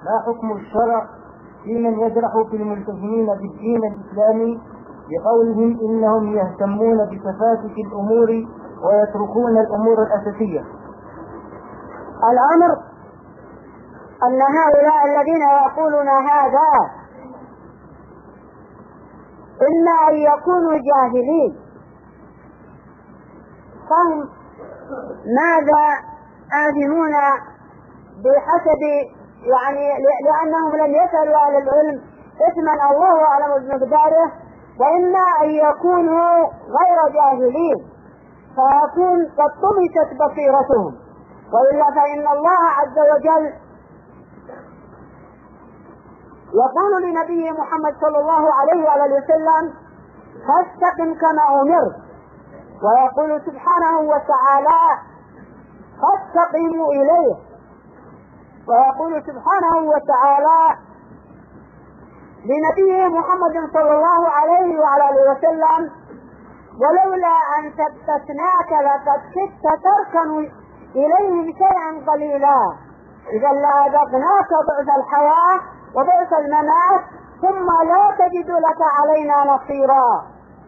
ما حكم الشرع في من يجرح في الملتزمين بالدين الإسلامي بقولهم إنهم يهتمون بتفاتك الأمور ويتركون الأمور الأساسية؟ الأمر أن هؤلاء الذين يقولون هذا إما أن يكونوا جاهلين، فهم ماذا آثمون بحسب لأنهم لم يسألوا أهل العلم إثما الله أعلم بمقداره، وإما أن يكونوا غير جاهلين فيكون قد طمست بصيرتهم، وإلا فإن الله عز وجل يقول لنبيه محمد صلى الله عليه وآله وسلم: فاستقم كما أمرت، ويقول سبحانه وتعالى: فاستقيموا إليه، ويقول سبحانه وتعالى لنبيه محمد صلى الله عليه وآله وسلم: ولولا أن ثبتناك لقد كدت تركن إليهم شيئا قليلا، إذا لأذقناك ضعف الحياة وضعف الممات ثم لا تجد لك علينا نصيرا.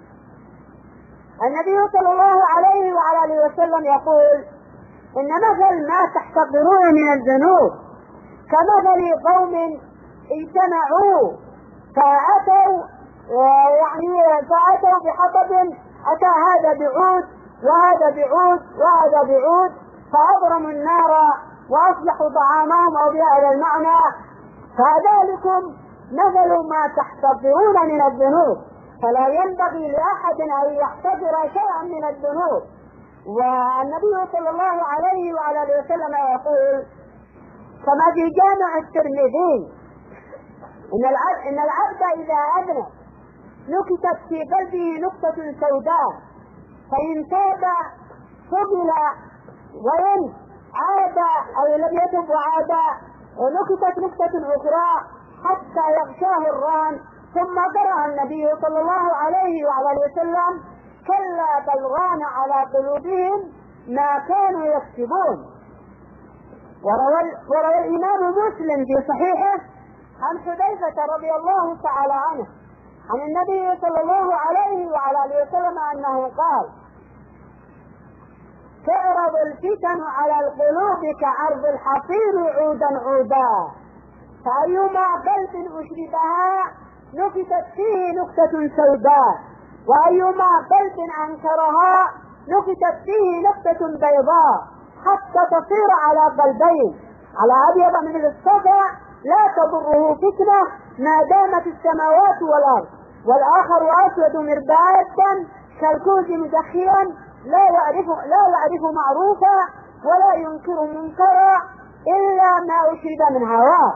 النبي صلى الله عليه وآله وسلم يقول: إن مثل ما تحتقرون من الذنوب كمثل قوم اجتمعوا فأتوا بحطب، أتى هذا بعود وهذا بعود وهذا بعود فأبرموا النار وأصلحوا طعامهم، أو بهذا المعنى: فذلكم مثل ما تحتقرون من الذنوب، فلا ينبغي لأحد أن يحتقر شيئا من الذنوب. والنبي صلى الله عليه وآله وسلم يقول كما في جامع الترمذي: إن العبد إذا أذنب نكتت في قلبه نقطة سوداء، فإن تاب قبل، وإن عاد أو لم يتب وعاد ونكتت نقطة أخرى حتى يغشاه الران. ثم قرأ النبي صلى الله عليه وآله وسلم: كلا بل ران على قلوبهم ما كانوا يكسبون. وروى الإمام مسلم في صحيحه عن حذيفة رضي الله تعالى عنه عن النبي صلى الله عليه وآله وسلم أنه قال: تعرض الفتن على القلوب كعرض الحصير عودا عودا، فأيما قلب أشربها نكتت فيه نكتة سوداء، وأيما قلب أنكرها نكتت فيه نكتة بيضاء، حتى تصير على قلبين، على أبيض من الصفا لا تضره فتنة ما دامت السماوات والأرض، والآخر أسود مربادا كالكوز مدخيا لا يعرف معروفا ولا ينكر منكرا إلا ما أشرب من هواه.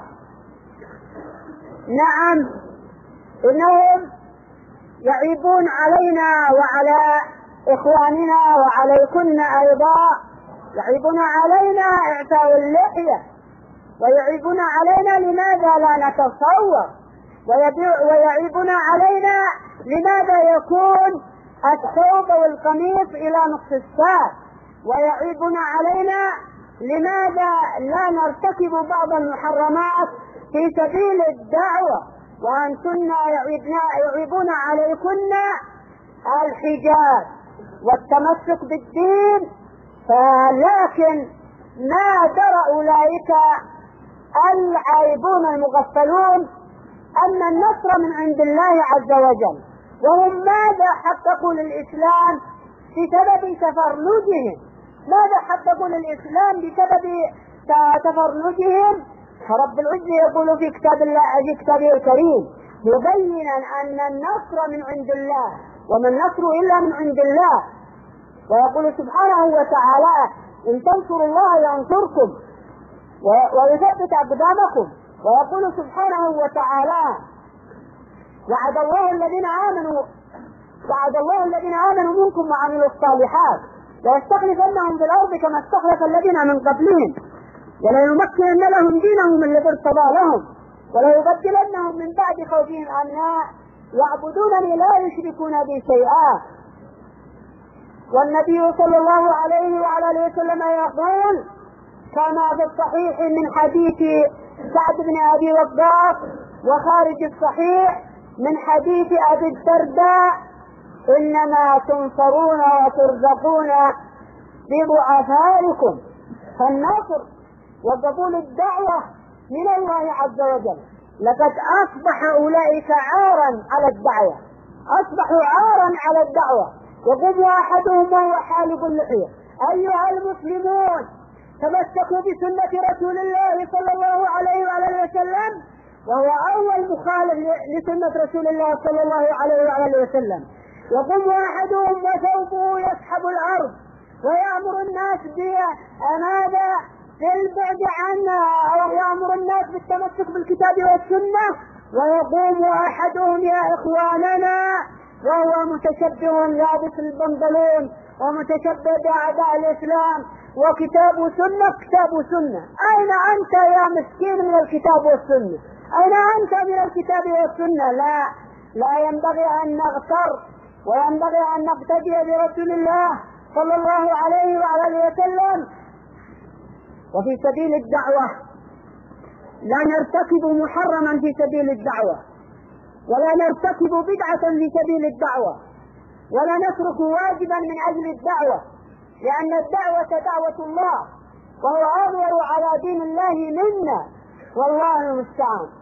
نعم، إنهم يعيبون علينا وعلى إخواننا وعليكن أيضا، يعيبون علينا إعفاء اللحية، ويعيبون علينا لماذا لا نتصور، ويعيبون علينا لماذا يكون الثوب والقميص إلى نصف الساق، ويعيبون علينا لماذا لا نرتكب بعض المحرمات في سبيل الدعوة، وأنتن يعيبون عليكن الحجاب والتمسك بالدين. لكن ما درى أولئك العائبون المغفلون أن النصر من عند الله عز وجل، وهم ماذا حققوا للإسلام بسبب تفرنجهم؟ ماذا حققوا للإسلام بسبب تفرنجهم؟ فرب العزة يقول في كتابه الكريم مبينا أن النصر من عند الله وما النصر إلا من عند الله، ويقول سبحانه وتعالى: إن تنصروا الله ينصركم ويثبت أقدامكم. ويقول سبحانه وتعالى: وعد الله الذين آمنوا منكم وعملوا الصالحات ليستخلفنهم في الأرض كما استخلف الذين من قبلهم وليمكنن لهم دينهم الذي ارتضى لهم وليبدلنهم من بعد خوفهم أمنا يعبدونني لا يشركون بي شيئا. والنبي صلى الله عليه وعلى آله وسلم يقول كما في الصحيح من حديث سعد بن أبي وقاص وخارج الصحيح من حديث أبي الدرداء: إنما تنصرون وترزقون بضعفائكم. فالنصر وقبول الدعوة من الله عز وجل. لقد أصبح أولئك عارا على الدعوة، أصبحوا عارا على الدعوة. يقوم أحدهم وهو حالق اللحية: أيها المسلمون تمسكوا بسنة رسول الله صلى الله عليه وآله وسلم، وهو أول مخالف لسنة رسول الله صلى الله عليه وآله وسلم. يقوم أحدهم وثوبه يسحب الأرض ويأمر الناس بماذا؟ بالبعد عنها، أو يأمر الناس بالتمسك بالكتاب والسنة. ويقوم أحدهم يا إخواننا وهو متشبه لابس البنطلون ومتشبه بأعداء الإسلام وكتاب سنة كتاب سنة. أين أنت يا مسكين من الكتاب والسنة؟ أين أنت من الكتاب والسنة؟ لا ينبغي أن نغتر، وينبغي أن نقتدي برسول الله صلى الله عليه وآله وسلم. وفي سبيل الدعوة لا نرتكب محرما في سبيل الدعوة، ولا نرتكب بدعة في سبيل الدعوة، ولا نترك واجبا من أجل الدعوة، لأن الدعوة دعوة الله، وهو أظهر على دين الله منا، والله المستعان.